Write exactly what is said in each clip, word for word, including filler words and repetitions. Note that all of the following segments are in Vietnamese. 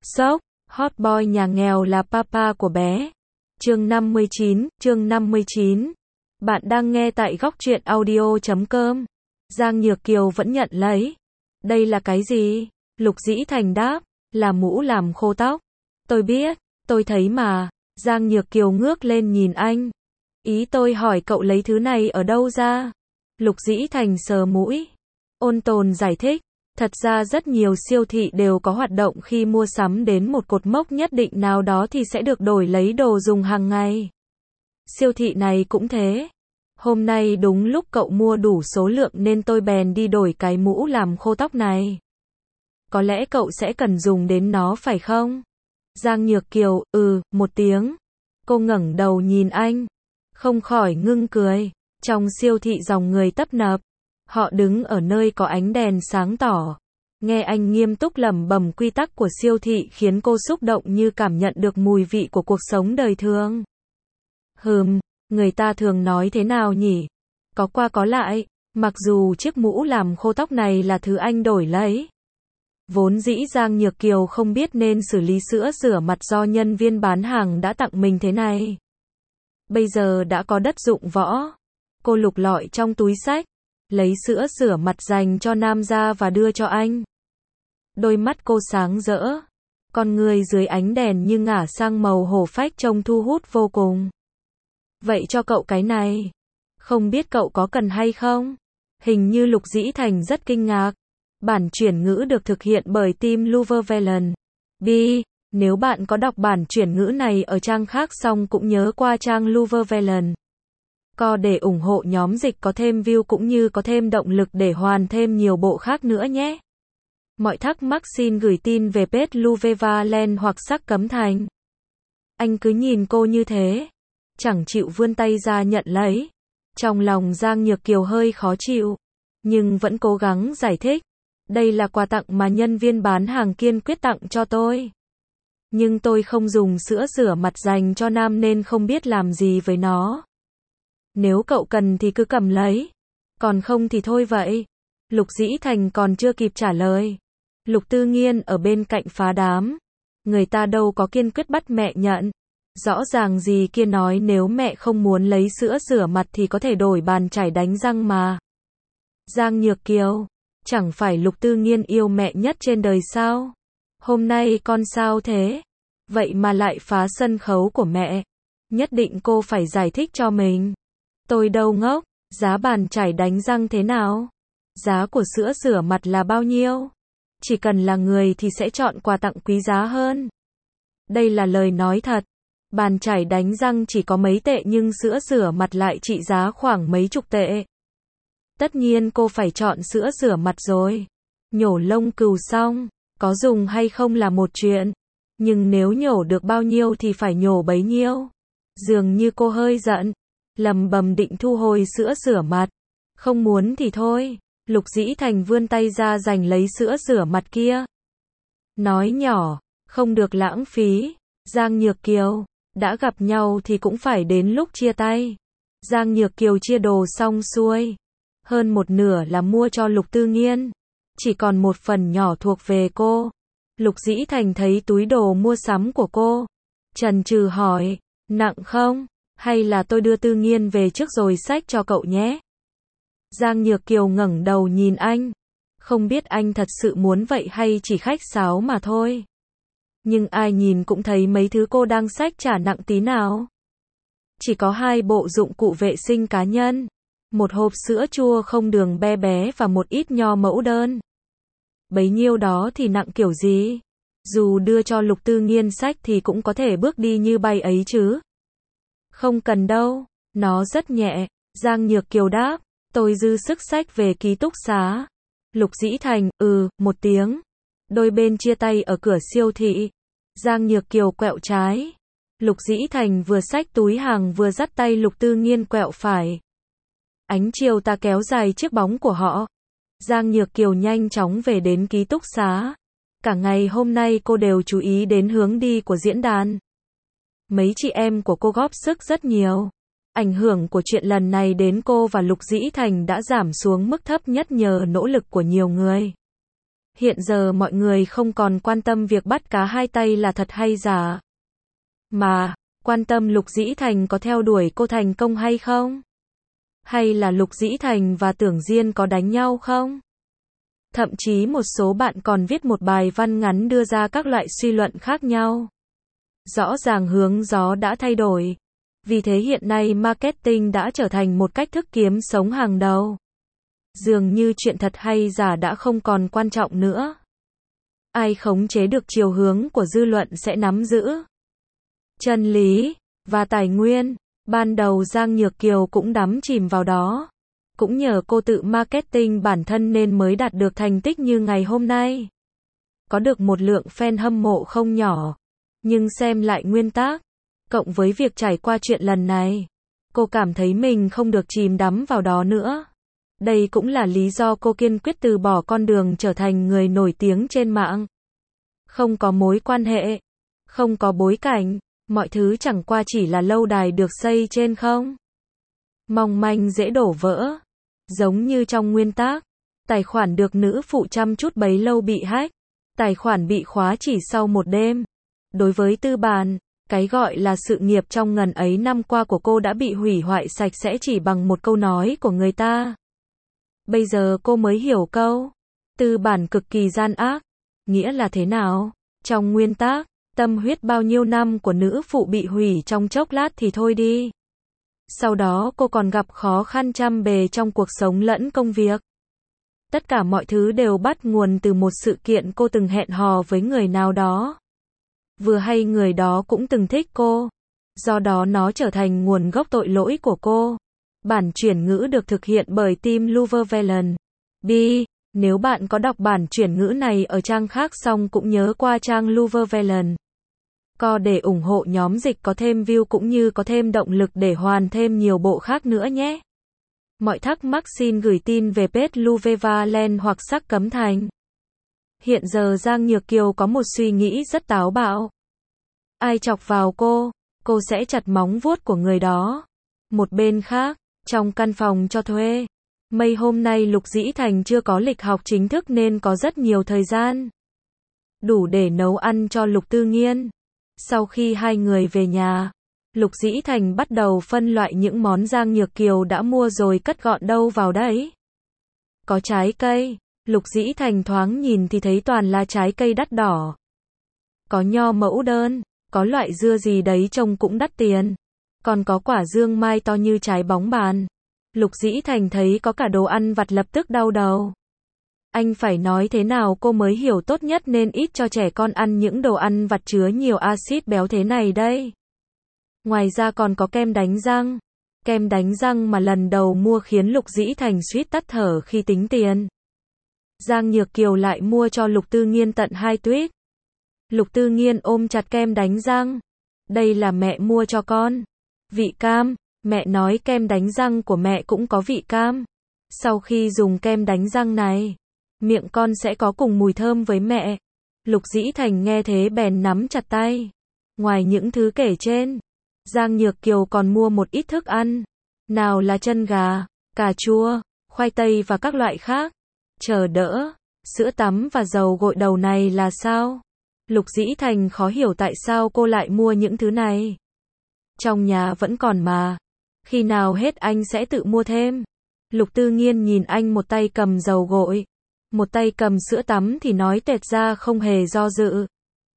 Sốc, hot boy nhà nghèo là papa của bé. Chương năm mươi chín, chương năm mươi chín. Bạn đang nghe tại góc truyện audio chấm com. Giang Nhược Kiều vẫn nhận lấy. Đây là cái gì? Lục Dĩ Thành đáp, là mũ làm khô tóc. Tôi biết, tôi thấy mà. Giang Nhược Kiều ngước lên nhìn anh. Ý tôi hỏi cậu lấy thứ này ở đâu ra? Lục Dĩ Thành sờ mũi. Ôn tồn giải thích. Thật ra rất nhiều siêu thị đều có hoạt động khi mua sắm đến một cột mốc nhất định nào đó thì sẽ được đổi lấy đồ dùng hàng ngày. Siêu thị này cũng thế. Hôm nay đúng lúc cậu mua đủ số lượng nên tôi bèn đi đổi cái mũ làm khô tóc này. Có lẽ cậu sẽ cần dùng đến nó phải không? Giang Nhược Kiều, ừ, một tiếng. Cô ngẩng đầu nhìn anh. Không khỏi ngưng cười. Trong siêu thị dòng người tấp nập. Họ đứng ở nơi có ánh đèn sáng tỏ. Nghe anh nghiêm túc lẩm bẩm quy tắc của siêu thị khiến cô xúc động như cảm nhận được mùi vị của cuộc sống đời thường. Hừm, người ta thường nói thế nào nhỉ? Có qua có lại, mặc dù chiếc mũ làm khô tóc này là thứ anh đổi lấy. Vốn dĩ Giang Nhược Kiều không biết nên xử lý sữa rửa mặt do nhân viên bán hàng đã tặng mình thế này. Bây giờ đã có đất dụng võ. Cô lục lọi trong túi xách, lấy sữa rửa mặt dành cho nam gia và đưa cho anh. Đôi mắt cô sáng rỡ, con người dưới ánh đèn như ngả sang màu hổ phách trông thu hút vô cùng. Vậy cho cậu cái này. Không biết cậu có cần hay không? Hình như Lục Dĩ Thành rất kinh ngạc. Bản chuyển ngữ được thực hiện bởi team Luvervelen. B. Nếu bạn có đọc bản chuyển ngữ này ở trang khác xong cũng nhớ qua trang Luvervelen. Co để ủng hộ nhóm dịch có thêm view cũng như có thêm động lực để hoàn thêm nhiều bộ khác nữa nhé. Mọi thắc mắc xin gửi tin về page Luvervelen hoặc Sắc Cấm Thành. Anh cứ nhìn cô như thế, chẳng chịu vươn tay ra nhận lấy. Trong lòng Giang Nhược Kiều hơi khó chịu, nhưng vẫn cố gắng giải thích. Đây là quà tặng mà nhân viên bán hàng kiên quyết tặng cho tôi. Nhưng tôi không dùng sữa rửa mặt dành cho nam nên không biết làm gì với nó. Nếu cậu cần thì cứ cầm lấy. Còn không thì thôi vậy. Lục Dĩ Thành còn chưa kịp trả lời. Lục Tư Nghiên ở bên cạnh phá đám. Người ta đâu có kiên quyết bắt mẹ nhận. Rõ ràng gì kia nói nếu mẹ không muốn lấy sữa rửa mặt thì có thể đổi bàn chải đánh răng mà. Giang Nhược Kiều, chẳng phải Lục Tư Nghiên yêu mẹ nhất trên đời sao? Hôm nay con sao thế? Vậy mà lại phá sân khấu của mẹ. Nhất định cô phải giải thích cho mình. Tôi đâu ngốc, giá bàn chải đánh răng thế nào? Giá của sữa rửa mặt là bao nhiêu? Chỉ cần là người thì sẽ chọn quà tặng quý giá hơn. Đây là lời nói thật. Bàn chải đánh răng chỉ có mấy tệ nhưng sữa rửa mặt lại trị giá khoảng mấy chục tệ. Tất nhiên cô phải chọn sữa rửa mặt rồi. Nhổ lông cừu xong, có dùng hay không là một chuyện. Nhưng nếu nhổ được bao nhiêu thì phải nhổ bấy nhiêu. Dường như cô hơi giận. Lầm bầm định thu hồi sữa rửa mặt. Không muốn thì thôi. Lục Dĩ Thành vươn tay ra giành lấy sữa rửa mặt kia. Nói nhỏ, không được lãng phí. Giang Nhược Kiều, đã gặp nhau thì cũng phải đến lúc chia tay. Giang Nhược Kiều chia đồ xong xuôi. Hơn một nửa là mua cho Lục Tư Nghiên. Chỉ còn một phần nhỏ thuộc về cô. Lục Dĩ Thành thấy túi đồ mua sắm của cô. Chần chừ hỏi, nặng không? Hay là tôi đưa Tư Nghiên về trước rồi xách cho cậu nhé? Giang Nhược Kiều ngẩng đầu nhìn anh. Không biết anh thật sự muốn vậy hay chỉ khách sáo mà thôi. Nhưng ai nhìn cũng thấy mấy thứ cô đang xách chả nặng tí nào. Chỉ có hai bộ dụng cụ vệ sinh cá nhân. Một hộp sữa chua không đường bé bé và một ít nho mẫu đơn. Bấy nhiêu đó thì nặng kiểu gì? Dù đưa cho Lục Tư Nghiên xách thì cũng có thể bước đi như bay ấy chứ. Không cần đâu, nó rất nhẹ. Giang Nhược Kiều đáp, tôi dư sức xách về ký túc xá. Lục Dĩ Thành, ừ, một tiếng. Đôi bên chia tay ở cửa siêu thị. Giang Nhược Kiều quẹo trái. Lục Dĩ Thành vừa xách túi hàng vừa dắt tay Lục Tư Nghiên quẹo phải. Ánh chiều tà kéo dài chiếc bóng của họ. Giang Nhược Kiều nhanh chóng về đến ký túc xá. Cả ngày hôm nay cô đều chú ý đến hướng đi của diễn đàn. Mấy chị em của cô góp sức rất nhiều. Ảnh hưởng của chuyện lần này đến cô và Lục Dĩ Thành đã giảm xuống mức thấp nhất nhờ nỗ lực của nhiều người. Hiện giờ mọi người không còn quan tâm việc bắt cá hai tay là thật hay giả, mà quan tâm Lục Dĩ Thành có theo đuổi cô thành công hay không? Hay là Lục Dĩ Thành và Tưởng Diên có đánh nhau không? Thậm chí một số bạn còn viết một bài văn ngắn đưa ra các loại suy luận khác nhau. Rõ ràng hướng gió đã thay đổi. Vì thế hiện nay marketing đã trở thành một cách thức kiếm sống hàng đầu. Dường như chuyện thật hay giả đã không còn quan trọng nữa. Ai khống chế được chiều hướng của dư luận sẽ nắm giữ chân lý và tài nguyên. Ban đầu Giang Nhược Kiều cũng đắm chìm vào đó. Cũng nhờ cô tự marketing bản thân nên mới đạt được thành tích như ngày hôm nay. Có được một lượng fan hâm mộ không nhỏ. Nhưng xem lại nguyên tác, cộng với việc trải qua chuyện lần này, cô cảm thấy mình không được chìm đắm vào đó nữa. Đây cũng là lý do cô kiên quyết từ bỏ con đường trở thành người nổi tiếng trên mạng. Không có mối quan hệ, không có bối cảnh, mọi thứ chẳng qua chỉ là lâu đài được xây trên không mong manh dễ đổ vỡ. Giống như trong nguyên tác, tài khoản được nữ phụ chăm chút bấy lâu bị hack, tài khoản bị khóa chỉ sau một đêm. Đối với Tư Bàn, cái gọi là sự nghiệp trong ngần ấy năm qua của cô đã bị hủy hoại sạch sẽ chỉ bằng một câu nói của người ta. Bây giờ cô mới hiểu câu Tư Bản cực kỳ gian ác nghĩa là thế nào. Trong nguyên tác, tâm huyết bao nhiêu năm của nữ phụ bị hủy trong chốc lát thì thôi đi. Sau đó cô còn gặp khó khăn trăm bề trong cuộc sống lẫn công việc. Tất cả mọi thứ đều bắt nguồn từ một sự kiện cô từng hẹn hò với người nào đó. Vừa hay người đó cũng từng thích cô. Do đó nó trở thành nguồn gốc tội lỗi của cô. Bản chuyển ngữ được thực hiện bởi team Luvervelen. B. Nếu bạn có đọc bản chuyển ngữ này ở trang khác xong cũng nhớ qua trang Luvervelen. Co để ủng hộ nhóm dịch có thêm view cũng như có thêm động lực để hoàn thêm nhiều bộ khác nữa nhé. Mọi thắc mắc xin gửi tin về page Luvervelen hoặc Sắc Cấm Thành. Hiện giờ Giang Nhược Kiều có một suy nghĩ rất táo bạo. Ai chọc vào cô, cô sẽ chặt móng vuốt của người đó. Một bên khác, trong căn phòng cho thuê, Mây hôm nay Lục Dĩ Thành chưa có lịch học chính thức nên có rất nhiều thời gian. Đủ để nấu ăn cho Lục Tư Nghiên. Sau khi hai người về nhà, Lục Dĩ Thành bắt đầu phân loại những món Giang Nhược Kiều đã mua rồi cất gọn đâu vào đấy. Có trái cây, Lục Dĩ Thành thoáng nhìn thì thấy toàn là trái cây đắt đỏ. Có nho mẫu đơn, có loại dưa gì đấy trông cũng đắt tiền. Còn có quả dương mai to như trái bóng bàn. Lục Dĩ Thành thấy có cả đồ ăn vặt lập tức đau đầu. Anh phải nói thế nào cô mới hiểu tốt nhất nên ít cho trẻ con ăn những đồ ăn vặt chứa nhiều axit béo thế này đây. Ngoài ra còn có kem đánh răng. Kem đánh răng mà lần đầu mua khiến Lục Dĩ Thành suýt tắt thở khi tính tiền. Giang Nhược Kiều lại mua cho Lục Tư Nghiên tận hai tuýp. Lục Tư Nghiên ôm chặt kem đánh răng. Đây là mẹ mua cho con. Vị cam, mẹ nói kem đánh răng của mẹ cũng có vị cam. Sau khi dùng kem đánh răng này, miệng con sẽ có cùng mùi thơm với mẹ. Lục Dĩ Thành nghe thế bèn nắm chặt tay. Ngoài những thứ kể trên, Giang Nhược Kiều còn mua một ít thức ăn. Nào là chân gà, cà chua, khoai tây và các loại khác. Chờ đỡ, sữa tắm và dầu gội đầu này là sao? Lục Dĩ Thành khó hiểu tại sao cô lại mua những thứ này. Trong nhà vẫn còn mà. Khi nào hết anh sẽ tự mua thêm. Lục Tư Nghiên nhìn anh một tay cầm dầu gội, một tay cầm sữa tắm thì nói tẹt ra không hề do dự.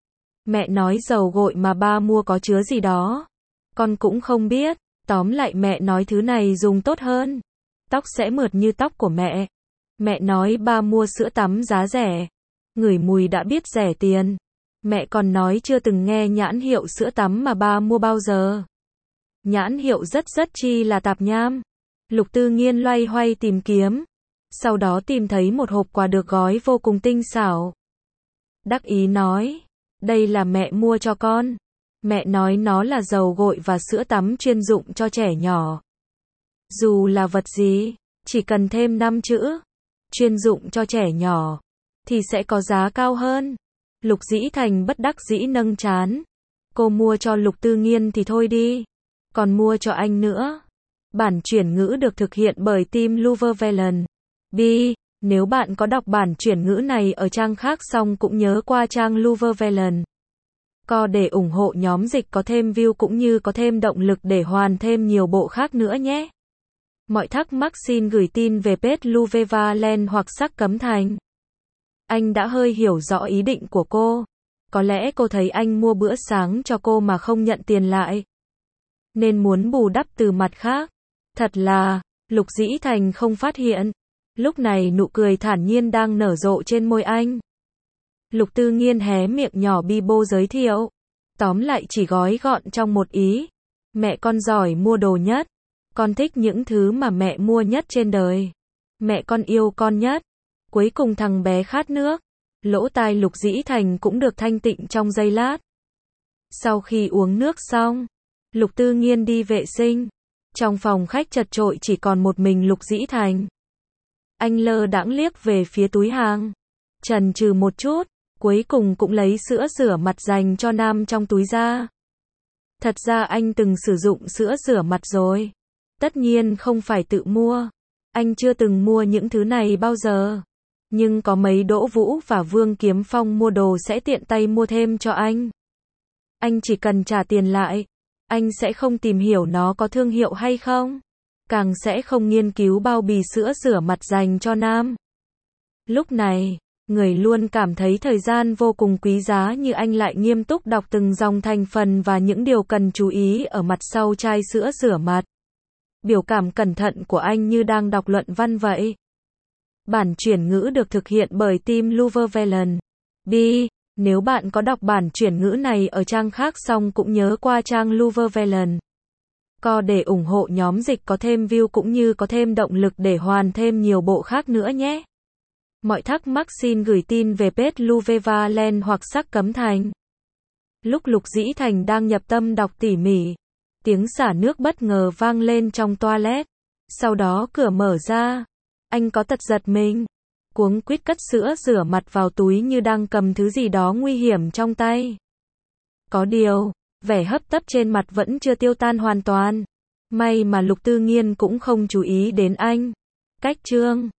Mẹ nói dầu gội mà ba mua có chứa gì đó. Con cũng không biết. Tóm lại mẹ nói thứ này dùng tốt hơn. Tóc sẽ mượt như tóc của mẹ. Mẹ nói ba mua sữa tắm giá rẻ. Ngửi mùi đã biết rẻ tiền. Mẹ còn nói chưa từng nghe nhãn hiệu sữa tắm mà ba mua bao giờ. Nhãn hiệu rất rất chi là tạp nham. Lục Tư Nghiên loay hoay tìm kiếm. Sau đó tìm thấy một hộp quà được gói vô cùng tinh xảo. Đắc ý nói, đây là mẹ mua cho con. Mẹ nói nó là dầu gội và sữa tắm chuyên dụng cho trẻ nhỏ. Dù là vật gì, chỉ cần thêm năm chữ, chuyên dụng cho trẻ nhỏ, thì sẽ có giá cao hơn. Lục Dĩ Thành bất đắc dĩ nâng trán. Cô mua cho Lục Tư Nghiên thì thôi đi. Còn mua cho anh nữa. Bản chuyển ngữ được thực hiện bởi team Luvervelen. B. Nếu bạn có đọc bản chuyển ngữ này ở trang khác xong cũng nhớ qua trang Luverne co để ủng hộ nhóm dịch có thêm view cũng như có thêm động lực để hoàn thêm nhiều bộ khác nữa nhé. Mọi thắc mắc xin gửi tin về page Luverne hoặc sắc cấm thành. Anh đã hơi hiểu rõ ý định của cô. Có lẽ cô thấy anh mua bữa sáng cho cô mà không nhận tiền lại, nên muốn bù đắp từ mặt khác. Thật là, Lục Dĩ Thành không phát hiện. Lúc này nụ cười thản nhiên đang nở rộ trên môi anh. Lục Tư Nghiên hé miệng nhỏ bi bô giới thiệu. Tóm lại chỉ gói gọn trong một ý. Mẹ con giỏi mua đồ nhất. Con thích những thứ mà mẹ mua nhất trên đời. Mẹ con yêu con nhất. Cuối cùng thằng bé khát nước. Lỗ tai Lục Dĩ Thành cũng được thanh tịnh trong giây lát. Sau khi uống nước xong, Lục Tư Nghiên đi vệ sinh. Trong phòng khách chật chội chỉ còn một mình Lục Dĩ Thành. Anh lơ đãng liếc về phía túi hàng. Chần chừ một chút, cuối cùng cũng lấy sữa rửa mặt dành cho nam trong túi ra. Thật ra anh từng sử dụng sữa rửa mặt rồi. Tất nhiên không phải tự mua. Anh chưa từng mua những thứ này bao giờ. Nhưng có mấy Đỗ Vũ và Vương Kiếm Phong mua đồ sẽ tiện tay mua thêm cho anh. Anh chỉ cần trả tiền lại. Anh sẽ không tìm hiểu nó có thương hiệu hay không. Càng sẽ không nghiên cứu bao bì sữa rửa mặt dành cho nam. Lúc này, người luôn cảm thấy thời gian vô cùng quý giá như anh lại nghiêm túc đọc từng dòng thành phần và những điều cần chú ý ở mặt sau chai sữa rửa mặt. Biểu cảm cẩn thận của anh như đang đọc luận văn vậy. Bản chuyển ngữ được thực hiện bởi team Luverne. B. Nếu bạn có đọc bản chuyển ngữ này ở trang khác xong cũng nhớ qua trang Luverne co để ủng hộ nhóm dịch có thêm view cũng như có thêm động lực để hoàn thêm nhiều bộ khác nữa nhé. Mọi thắc mắc xin gửi tin về page Luverne hoặc sắc cấm thành. Lúc Lục Dĩ Thành đang nhập tâm đọc tỉ mỉ, tiếng xả nước bất ngờ vang lên trong toilet. Sau đó cửa mở ra. Anh có tật giật mình. Cuống quýt cất sữa rửa mặt vào túi như đang cầm thứ gì đó nguy hiểm trong tay. Có điều, vẻ hấp tấp trên mặt vẫn chưa tiêu tan hoàn toàn. May mà Lục Tư Nghiên cũng không chú ý đến anh. Cách chương